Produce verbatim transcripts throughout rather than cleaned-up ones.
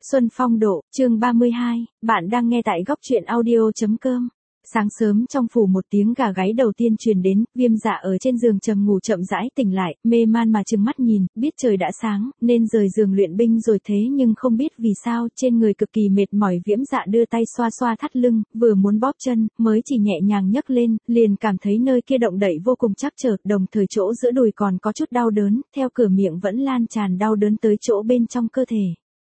Xuân Phong độ, chương ba mươi hai, bạn đang nghe tại góc truyện audio.com. Sáng sớm trong phủ một tiếng gà gáy đầu tiên truyền đến, Viêm Dạ ở trên giường trầm ngủ chậm rãi tỉnh lại, mê man mà trừng mắt nhìn, biết trời đã sáng, nên rời giường luyện binh rồi thế nhưng không biết vì sao, trên người cực kỳ mệt mỏi. Viêm Dạ đưa tay xoa xoa thắt lưng, vừa muốn bóp chân, mới chỉ nhẹ nhàng nhấc lên, liền cảm thấy nơi kia động đậy vô cùng chắc trở, đồng thời chỗ giữa đùi còn có chút đau đớn, theo cửa miệng vẫn lan tràn đau đớn tới chỗ bên trong cơ thể.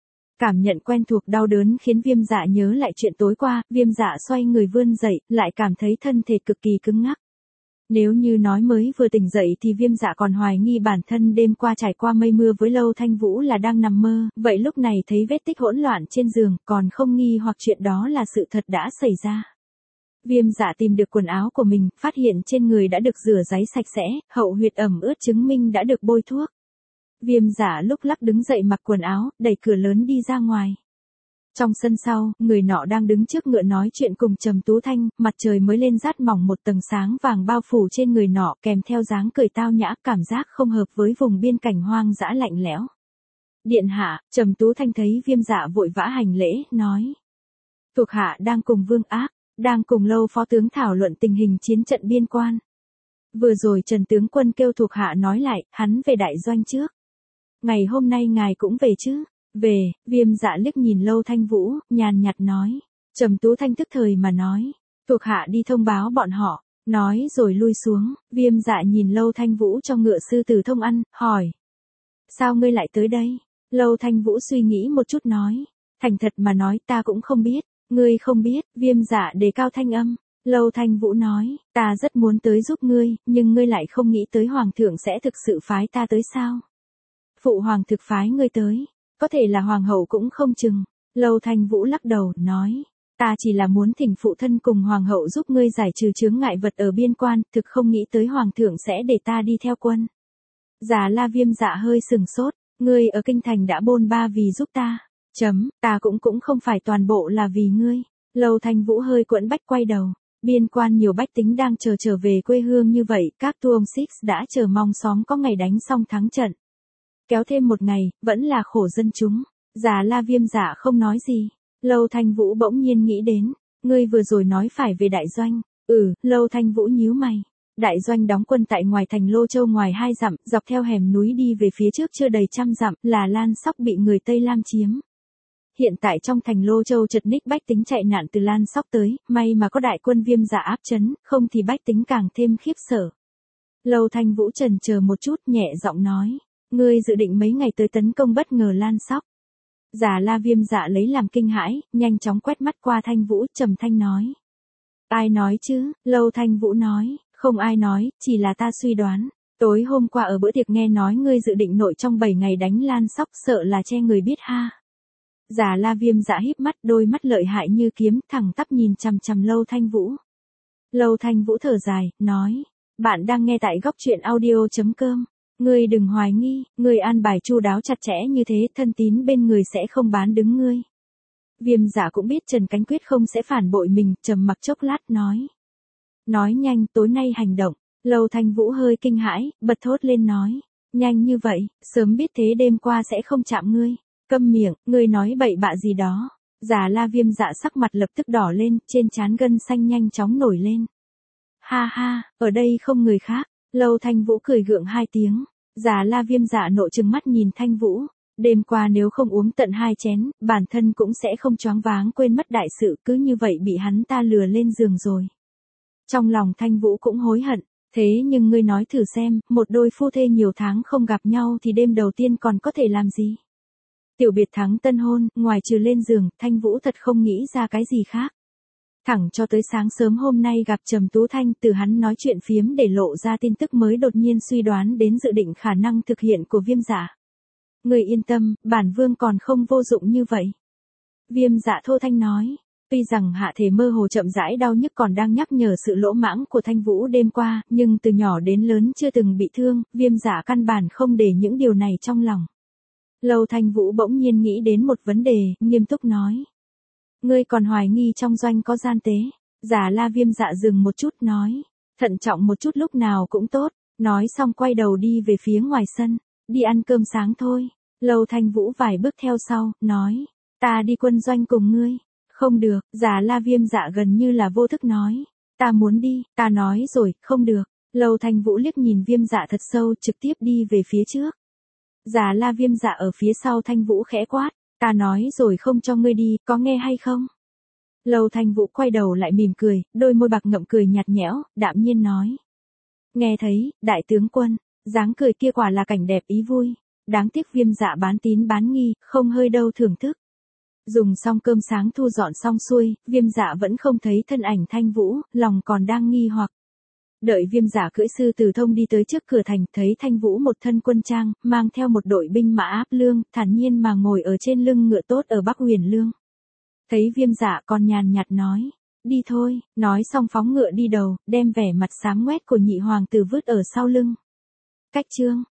Cảm nhận quen thuộc đau đớn khiến Viêm Dạ nhớ lại chuyện tối qua, Viêm Dạ xoay người vươn dậy, lại cảm thấy thân thể cực kỳ cứng ngắc. Nếu như nói mới vừa tỉnh dậy thì Viêm Dạ còn hoài nghi bản thân đêm qua trải qua mây mưa với Lâu Thanh Vũ là đang nằm mơ, vậy lúc này thấy vết tích hỗn loạn trên giường, còn không nghi hoặc chuyện đó là sự thật đã xảy ra. Viêm Dạ tìm được quần áo của mình, phát hiện trên người đã được rửa ráy sạch sẽ, hậu huyệt ẩm ướt chứng minh đã được bôi thuốc. Viêm Dạ lúc lắc đứng dậy mặc quần áo, đẩy cửa lớn đi ra ngoài. Trong sân sau, người nọ đang đứng trước ngựa nói chuyện cùng Trầm Tú Thanh, mặt trời mới lên rát mỏng một tầng sáng vàng bao phủ trên người nọ, kèm theo dáng cười tao nhã, cảm giác không hợp với vùng biên cảnh hoang dã lạnh lẽo. Điện hạ, Trầm Tú Thanh thấy Viêm Dạ vội vã hành lễ, nói: thuộc hạ đang cùng Vương Ác, đang cùng Lâu phó tướng thảo luận tình hình chiến trận biên quan. Vừa rồi Trần tướng quân kêu thuộc hạ nói lại, hắn về đại doanh trước. Ngày hôm nay ngài cũng về chứ? Về. Viêm Dạ liếc nhìn Lâu Thanh Vũ, nhàn nhạt nói. Trầm Tú Thanh tức thời mà nói: thuộc hạ đi thông báo bọn họ. Nói rồi lui xuống, Viêm Dạ nhìn Lâu Thanh Vũ cho ngựa sư tử thông ăn, hỏi: sao ngươi lại tới đây? Lâu Thanh Vũ suy nghĩ một chút nói: thành thật mà nói ta cũng không biết. Ngươi không biết? Viêm Dạ đề cao thanh âm. Lâu Thanh Vũ nói: ta rất muốn tới giúp ngươi, nhưng ngươi lại không nghĩ tới hoàng thượng sẽ thực sự phái ta tới sao? Phụ hoàng thực phái ngươi tới, có thể là hoàng hậu cũng không chừng. Lâu Thanh Vũ lắc đầu, nói: ta chỉ là muốn thỉnh phụ thân cùng hoàng hậu giúp ngươi giải trừ chướng ngại vật ở biên quan, thực không nghĩ tới hoàng thượng sẽ để ta đi theo quân. Già La Viêm Dạ hơi sừng sốt, ngươi ở kinh thành đã bôn ba vì giúp ta. Chấm, ta cũng cũng không phải toàn bộ là vì ngươi. Lâu Thanh Vũ hơi quẫn bách quay đầu. Biên quan nhiều bách tính đang chờ trở về quê hương như vậy, các tuông six đã chờ mong xóm có ngày đánh xong thắng trận. Kéo thêm một ngày, vẫn là khổ dân chúng. Già La Viêm Dạ không nói gì. Lâu Thanh Vũ bỗng nhiên nghĩ đến, ngươi vừa rồi nói phải về đại doanh. Ừ, Lâu Thanh Vũ nhíu mày. Đại doanh đóng quân tại ngoài thành Lô Châu ngoài hai dặm, dọc theo hẻm núi đi về phía trước chưa đầy trăm dặm, là Lan Sóc bị người Tây Lam chiếm. Hiện tại trong thành Lô Châu chật ních bách tính chạy nạn từ Lan Sóc tới, may mà có đại quân Viêm Dạ áp trấn, không thì bách tính càng thêm khiếp sợ. Lâu Thanh Vũ chần chờ một chút, nhẹ giọng nói: ngươi dự định mấy ngày tới tấn công bất ngờ Lan Sóc? Già La Viêm Dạ lấy làm kinh hãi, nhanh chóng quét mắt qua Thanh Vũ, trầm thanh nói: ai nói chứ? Lâu Thanh Vũ nói: không ai nói, chỉ là ta suy đoán. Tối hôm qua ở bữa tiệc nghe nói ngươi dự định nội trong bảy ngày đánh Lan Sóc, sợ là che người biết ha. Già La Viêm Dạ híp mắt, đôi mắt lợi hại như kiếm, thẳng tắp nhìn chằm chằm Lâu Thanh Vũ. Lâu Thanh Vũ thở dài, nói: bạn đang nghe tại góc truyện audio.com. Ngươi đừng hoài nghi, ngươi an bài chu đáo chặt chẽ như thế, thân tín bên người sẽ không bán đứng ngươi. Viêm Dạ cũng biết Trần Cánh Quyết không sẽ phản bội mình, trầm mặc chốc lát nói: nói nhanh, tối nay hành động. Lâu Thanh Vũ hơi kinh hãi, bật thốt lên nói: nhanh như vậy, sớm biết thế đêm qua sẽ không chạm ngươi. Câm miệng, ngươi nói bậy bạ gì đó. Già La Viêm Dạ sắc mặt lập tức đỏ lên, trên trán gân xanh nhanh chóng nổi lên. Ha ha, ở đây không người khác. Lâu Thanh Vũ cười gượng hai tiếng. Già La Viêm Dạ nộ trừng mắt nhìn Thanh Vũ. Đêm qua nếu không uống tận hai chén, bản thân cũng sẽ không choáng váng quên mất đại sự, cứ như vậy bị hắn ta lừa lên giường rồi. Trong lòng Thanh Vũ cũng hối hận. Thế nhưng ngươi nói thử xem, một đôi phu thê nhiều tháng không gặp nhau thì đêm đầu tiên còn có thể làm gì? Tiểu biệt thắng tân hôn, ngoài trừ lên giường, Thanh Vũ thật không nghĩ ra cái gì khác. Thẳng cho tới sáng sớm hôm nay gặp Trầm Tú Thanh, từ hắn nói chuyện phiếm để lộ ra tin tức mới đột nhiên suy đoán đến dự định khả năng thực hiện của Viêm Dạ. Người yên tâm, bản vương còn không vô dụng như vậy. Viêm Dạ thô thanh nói. Tuy rằng hạ thể mơ hồ chậm rãi đau nhức còn đang nhắc nhở sự lỗ mãng của Thanh Vũ đêm qua, nhưng từ nhỏ đến lớn chưa từng bị thương, Viêm Dạ căn bản không để những điều này trong lòng. Lâu Thanh Vũ bỗng nhiên nghĩ đến một vấn đề, nghiêm túc nói: ngươi còn hoài nghi trong doanh có gian tế? Già La Viêm Dạ dừng một chút nói: thận trọng một chút lúc nào cũng tốt. Nói xong quay đầu đi về phía ngoài sân, đi ăn cơm sáng thôi. Lâu Thanh Vũ vài bước theo sau, nói: Ta đi quân doanh cùng ngươi. Không được, Già La Viêm Dạ gần như là vô thức nói. Ta muốn đi, ta nói rồi, không được. Lầu Thanh Vũ liếc nhìn Viêm Dạ thật sâu, trực tiếp đi về phía trước. Già La Viêm Dạ ở phía sau Thanh Vũ khẽ quát. Ta nói rồi không cho ngươi đi, có nghe hay không? Lầu Thanh Vũ quay đầu lại mỉm cười, đôi môi bạc ngậm cười nhạt nhẽo, đạm nhiên nói. Nghe thấy, đại tướng quân, dáng cười kia quả là cảnh đẹp ý vui. Đáng tiếc Viêm Dạ bán tín bán nghi, không hơi đâu thưởng thức. Dùng xong cơm sáng thu dọn xong xuôi, Viêm Dạ vẫn không thấy thân ảnh Thanh Vũ, lòng còn đang nghi hoặc. Đợi Viêm Dạ cưỡi sư tử thông đi tới trước cửa thành, thấy Thanh Vũ một thân quân trang, mang theo một đội binh mã áp lương, thản nhiên mà ngồi ở trên lưng ngựa tốt ở Bắc Huyền Lương. Thấy Viêm Dạ còn nhàn nhạt nói, đi thôi, nói xong phóng ngựa đi đầu, đem vẻ mặt xám ngoét của nhị hoàng tử vứt ở sau lưng. Cách chương